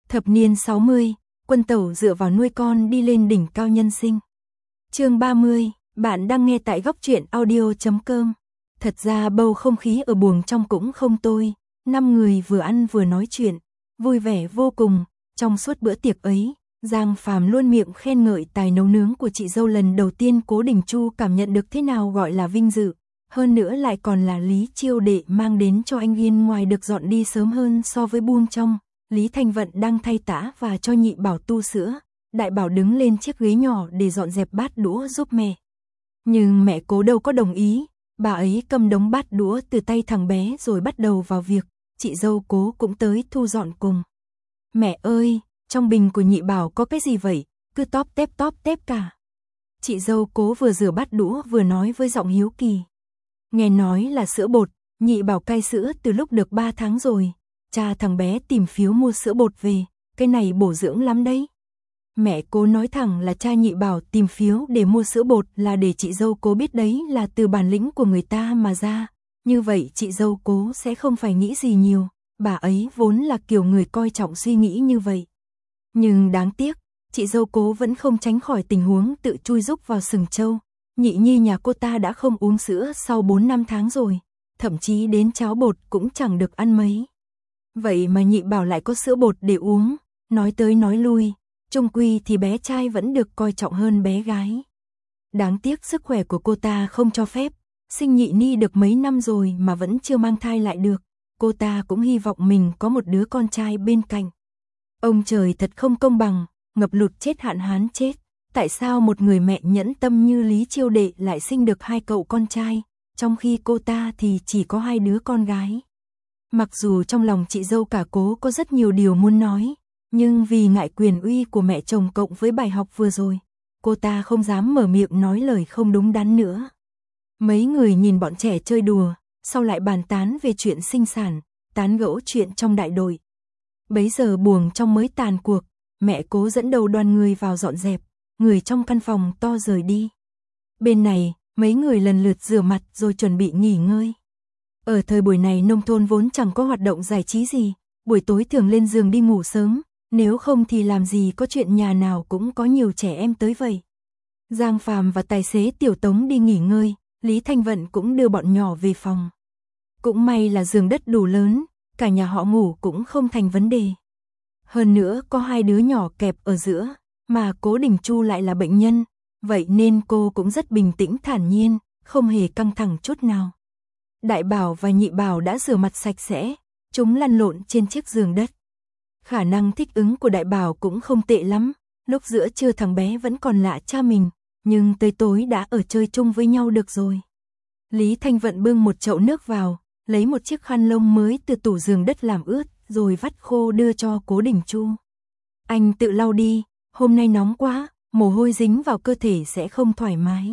Thập niên 60, Quân Tẩu dựa vào nuôi con đi lên đỉnh cao nhân sinh. Chương 30, bạn đang nghe tại góc truyện audio.com. Thật ra bầu không khí ở buồng trong cũng không tồi, 5 người vừa ăn vừa nói chuyện, vui vẻ vô cùng. Trong suốt bữa tiệc ấy, Giang Phàm luôn miệng khen ngợi tài nấu nướng của chị dâu. Lần đầu tiên Cố Đình Chu cảm nhận được thế nào gọi là vinh dự, hơn nữa lại còn là Lý Chiêu Đệ mang đến cho anh. Viên ngoài được dọn đi sớm hơn so với buồng trong, Lý Thanh Vận đang thay tã và cho Nhị Bảo tu sữa, Đại Bảo đứng lên chiếc ghế nhỏ để dọn dẹp bát đũa giúp mẹ. Nhưng mẹ Cố đâu có đồng ý, bà ấy cầm đống bát đũa từ tay thằng bé rồi bắt đầu vào việc. Chị dâu Cố cũng tới thu dọn cùng. Mẹ ơi, trong bình của Nhị Bảo có cái gì vậy, cứ tóp tép cả. Chị dâu Cố vừa rửa bát đũa vừa nói với giọng hiếu kỳ. Nghe nói là sữa bột, Nhị Bảo cai sữa từ lúc được 3 tháng rồi. Cha thằng bé tìm phiếu mua sữa bột về, cái này bổ dưỡng lắm đấy. Mẹ Cố nói thẳng là cha Nhị Bảo tìm phiếu để mua sữa bột là để chị dâu Cố biết đấy là từ bản lĩnh của người ta mà ra. Như vậy chị dâu Cố sẽ không phải nghĩ gì nhiều, bà ấy vốn là kiểu người coi trọng suy nghĩ như vậy. Nhưng đáng tiếc, chị dâu Cố vẫn không tránh khỏi tình huống tự chui rúc vào sừng trâu. Nhị nhi nhà cô ta đã không uống sữa sau 4-5 tháng rồi, thậm chí đến cháo bột cũng chẳng được ăn mấy. Vậy mà Nhị Bảo lại có sữa bột để uống, nói tới nói lui, chung quy thì bé trai vẫn được coi trọng hơn bé gái. Đáng tiếc sức khỏe của cô ta không cho phép, sinh nhị ni được mấy năm rồi mà vẫn chưa mang thai lại được, cô ta cũng hy vọng mình có một đứa con trai bên cạnh. Ông trời thật không công bằng, ngập lụt chết hạn hán chết, tại sao một người mẹ nhẫn tâm như Lý Chiêu Đệ lại sinh được 2 cậu con trai, trong khi cô ta thì chỉ có 2 đứa con gái. Mặc dù trong lòng chị dâu cả Cố có rất nhiều điều muốn nói, nhưng vì ngại quyền uy của mẹ chồng cộng với bài học vừa rồi, cô ta không dám mở miệng nói lời không đúng đắn nữa. Mấy người nhìn bọn trẻ chơi đùa, sau lại bàn tán về chuyện sinh sản, tán gẫu chuyện trong đại đội. Bấy giờ buồng trong mới tàn cuộc, mẹ Cố dẫn đầu đoàn người vào dọn dẹp, người trong căn phòng to rời đi. Bên này, mấy người lần lượt rửa mặt rồi chuẩn bị nghỉ ngơi. Ở thời buổi này nông thôn vốn chẳng có hoạt động giải trí gì, buổi tối thường lên giường đi ngủ sớm, nếu không thì làm gì có chuyện nhà nào cũng có nhiều trẻ em tới vậy. Giang Phàm và tài xế Tiểu Tống đi nghỉ ngơi, Lý Thanh Vận cũng đưa bọn nhỏ về phòng. Cũng may là giường đất đủ lớn, cả nhà họ ngủ cũng không thành vấn đề. Hơn nữa có 2 đứa nhỏ kẹp ở giữa, mà Cố Đình Chu lại là bệnh nhân, vậy nên cô cũng rất bình tĩnh thản nhiên, không hề căng thẳng chút nào. Đại Bảo và Nhị Bảo đã rửa mặt sạch sẽ, chúng lăn lộn trên chiếc giường đất. Khả năng thích ứng của Đại Bảo cũng không tệ lắm, lúc giữa trưa thằng bé vẫn còn lạ cha mình, nhưng tới tối đã ở chơi chung với nhau được rồi. Lý Thanh Vận bưng một chậu nước vào, lấy một chiếc khăn lông mới từ tủ giường đất làm ướt, rồi vắt khô đưa cho Cố Đình Chu. Anh tự lau đi, hôm nay nóng quá, mồ hôi dính vào cơ thể sẽ không thoải mái.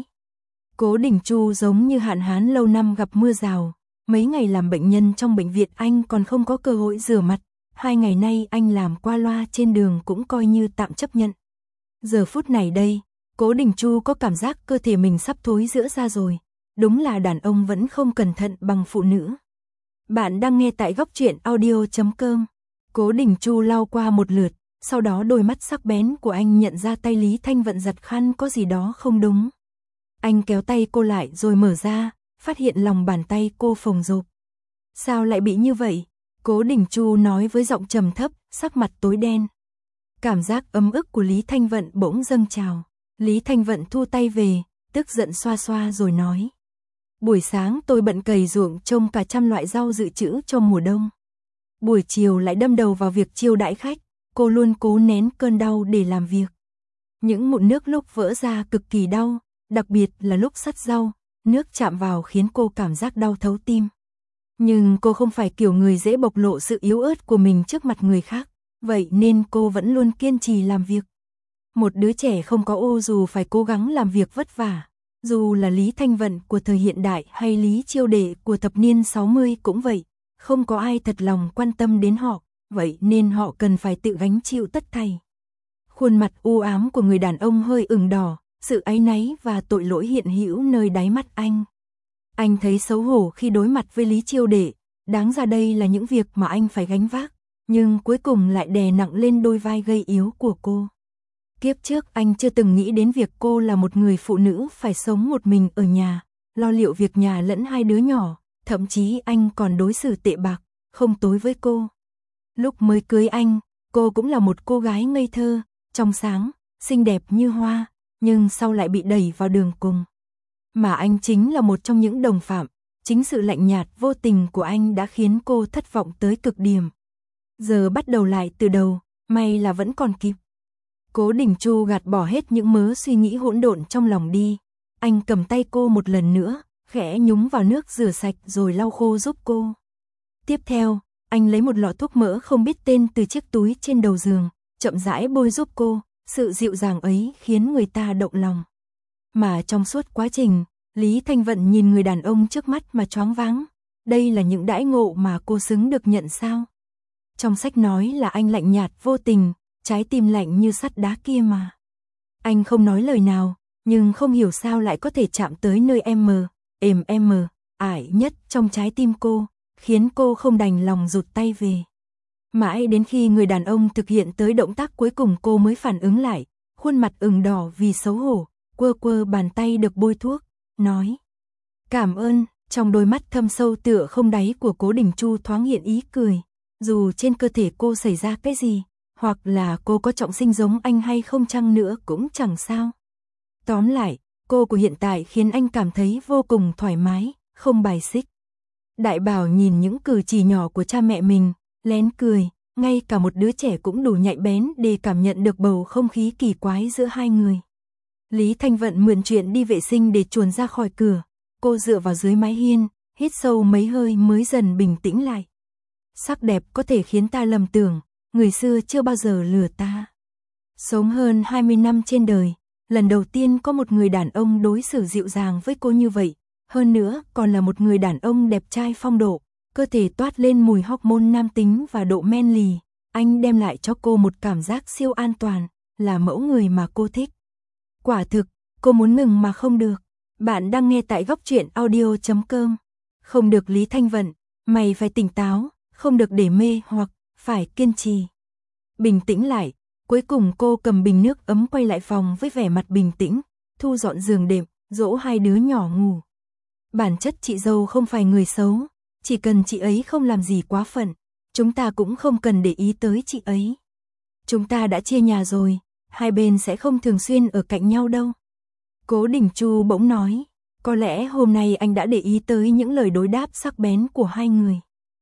Cố Đình Chu giống như hạn hán lâu năm gặp mưa rào, mấy ngày làm bệnh nhân trong bệnh viện anh còn không có cơ hội rửa mặt, 2 ngày nay anh làm qua loa trên đường cũng coi như tạm chấp nhận. Giờ phút này đây, Cố Đình Chu có cảm giác cơ thể mình sắp thối rữa ra rồi, đúng là đàn ông vẫn không cẩn thận bằng phụ nữ. Bạn đang nghe tại góc truyện audio.com. Cố Đình Chu lau qua một lượt, sau đó đôi mắt sắc bén của anh nhận ra tay Lý Thanh Vận giặt khăn có gì đó không đúng. Anh kéo tay cô lại rồi mở ra, phát hiện lòng bàn tay cô phồng rộp. Sao lại bị như vậy? Cố Đình Chu nói với giọng trầm thấp, sắc mặt tối đen. Cảm giác ấm ức của Lý Thanh Vận bỗng dâng trào. Lý Thanh Vận thu tay về, tức giận xoa xoa rồi nói. Buổi sáng tôi bận cày ruộng trông cả trăm loại rau dự trữ cho mùa đông. Buổi chiều lại đâm đầu vào việc chiêu đãi khách, cô luôn cố nén cơn đau để làm việc. Những mụn nước lúc vỡ ra cực kỳ đau, đặc biệt là lúc xắt rau, nước chạm vào khiến cô cảm giác đau thấu tim. Nhưng cô không phải kiểu người dễ bộc lộ sự yếu ớt của mình trước mặt người khác, vậy nên cô vẫn luôn kiên trì làm việc. Một đứa trẻ không có ô dù phải cố gắng làm việc vất vả, dù là Lý Thanh Vận của thời hiện đại hay Lý Chiêu Đệ của thập niên 60 cũng vậy, không có ai thật lòng quan tâm đến họ, vậy nên họ cần phải tự gánh chịu tất thảy. Khuôn mặt u ám của người đàn ông hơi ửng đỏ, sự áy náy và tội lỗi hiện hữu nơi đáy mắt anh. Anh thấy xấu hổ khi đối mặt với Lý Chiêu Đệ, đáng ra đây là những việc mà anh phải gánh vác, nhưng cuối cùng lại đè nặng lên đôi vai gầy yếu của cô. Kiếp trước anh chưa từng nghĩ đến việc cô là một người phụ nữ phải sống một mình ở nhà, lo liệu việc nhà lẫn hai đứa nhỏ, thậm chí anh còn đối xử tệ bạc, không tối với cô. Lúc mới cưới anh, cô cũng là một cô gái ngây thơ, trong sáng, xinh đẹp như hoa, nhưng sau lại bị đẩy vào đường cùng. Mà anh chính là một trong những đồng phạm, chính sự lạnh nhạt vô tình của anh đã khiến cô thất vọng tới cực điểm. Giờ bắt đầu lại từ đầu, may là vẫn còn kịp. Cố Đình Chu gạt bỏ hết những mớ suy nghĩ hỗn độn trong lòng đi. Anh cầm tay cô một lần nữa, khẽ nhúng vào nước rửa sạch rồi lau khô giúp cô. Tiếp theo, anh lấy một lọ thuốc mỡ không biết tên từ chiếc túi trên đầu giường, chậm rãi bôi giúp cô, sự dịu dàng ấy khiến người ta động lòng. Mà trong suốt quá trình, Lý Thanh Vận nhìn người đàn ông trước mắt mà choáng váng. Đây là những đãi ngộ mà cô xứng được nhận sao? Trong sách nói là anh lạnh nhạt vô tình, trái tim lạnh như sắt đá kia mà. Anh không nói lời nào, nhưng không hiểu sao lại có thể chạm tới nơi ải nhất trong trái tim cô, khiến cô không đành lòng rụt tay về. Mãi đến khi người đàn ông thực hiện tới động tác cuối cùng cô mới phản ứng lại, khuôn mặt ửng đỏ vì xấu hổ, quơ quơ bàn tay được bôi thuốc, nói: "Cảm ơn." Trong đôi mắt thâm sâu tựa không đáy của Cố Đình Chu thoáng hiện ý cười. Dù trên cơ thể cô xảy ra cái gì, hoặc là cô có trọng sinh giống anh hay không chăng nữa cũng chẳng sao. Tóm lại, cô của hiện tại khiến anh cảm thấy vô cùng thoải mái, không bài xích. Đại Bảo nhìn những cử chỉ nhỏ của cha mẹ mình, lén cười, ngay cả một đứa trẻ cũng đủ nhạy bén để cảm nhận được bầu không khí kỳ quái giữa hai người. Lý Thanh Vận mượn chuyện đi vệ sinh để chuồn ra khỏi cửa, cô dựa vào dưới mái hiên, hít sâu mấy hơi mới dần bình tĩnh lại. Sắc đẹp có thể khiến ta lầm tưởng, người xưa chưa bao giờ lừa ta. Sống hơn 20 năm trên đời, lần đầu tiên có một người đàn ông đối xử dịu dàng với cô như vậy, hơn nữa còn là một người đàn ông đẹp trai phong độ, cơ thể toát lên mùi hormone nam tính và độ men lì, anh đem lại cho cô một cảm giác siêu an toàn, là mẫu người mà cô thích. Quả thực, cô muốn ngừng mà không được. Bạn đang nghe tại góc truyện audio.com. Không được Lý Thanh Vận, mày phải tỉnh táo, không được để mê hoặc phải kiên trì. Bình tĩnh lại, cuối cùng cô cầm bình nước ấm quay lại phòng với vẻ mặt bình tĩnh, thu dọn giường đệm, dỗ hai đứa nhỏ ngủ. Bản chất chị dâu không phải người xấu, chỉ cần chị ấy không làm gì quá phận, chúng ta cũng không cần để ý tới chị ấy. Chúng ta đã chia nhà rồi, hai bên sẽ không thường xuyên ở cạnh nhau đâu. Cố Đình Chu bỗng nói, có lẽ hôm nay anh đã để ý tới những lời đối đáp sắc bén của hai người.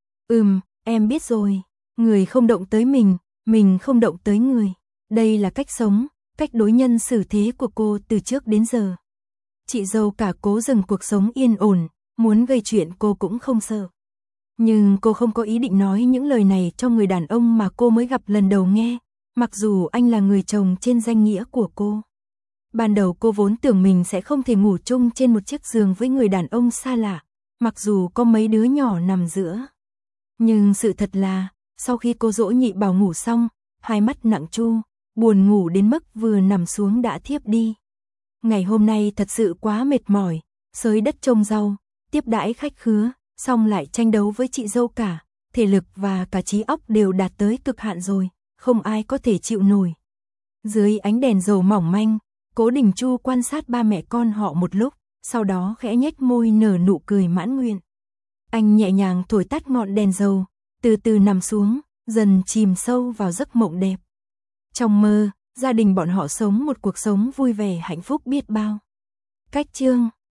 Em biết rồi, người không động tới mình không động tới người. Đây là cách sống, cách đối nhân xử thế của cô từ trước đến giờ. Chị dâu cả cố dừng cuộc sống yên ổn, muốn gây chuyện cô cũng không sợ. Nhưng cô không có ý định nói những lời này cho người đàn ông mà cô mới gặp lần đầu nghe, mặc dù anh là người chồng trên danh nghĩa của cô. Ban đầu cô vốn tưởng mình sẽ không thể ngủ chung trên một chiếc giường với người đàn ông xa lạ, mặc dù có mấy đứa nhỏ nằm giữa. Nhưng sự thật là, sau khi cô dỗ Nhị Bảo ngủ xong, hai mắt nặng chu, buồn ngủ đến mức vừa nằm xuống đã thiếp đi. Ngày hôm nay thật sự quá mệt mỏi, xới đất trồng rau, tiếp đãi khách khứa, xong lại tranh đấu với chị dâu cả, thể lực và cả trí óc đều đạt tới cực hạn rồi, không ai có thể chịu nổi. Dưới ánh đèn dầu mỏng manh, Cố Đình Chu quan sát ba mẹ con họ một lúc, sau đó khẽ nhếch môi nở nụ cười mãn nguyện. Anh nhẹ nhàng thổi tắt ngọn đèn dầu, từ từ nằm xuống, dần chìm sâu vào giấc mộng đẹp. Trong mơ, gia đình bọn họ sống một cuộc sống vui vẻ hạnh phúc biết bao. Cách chương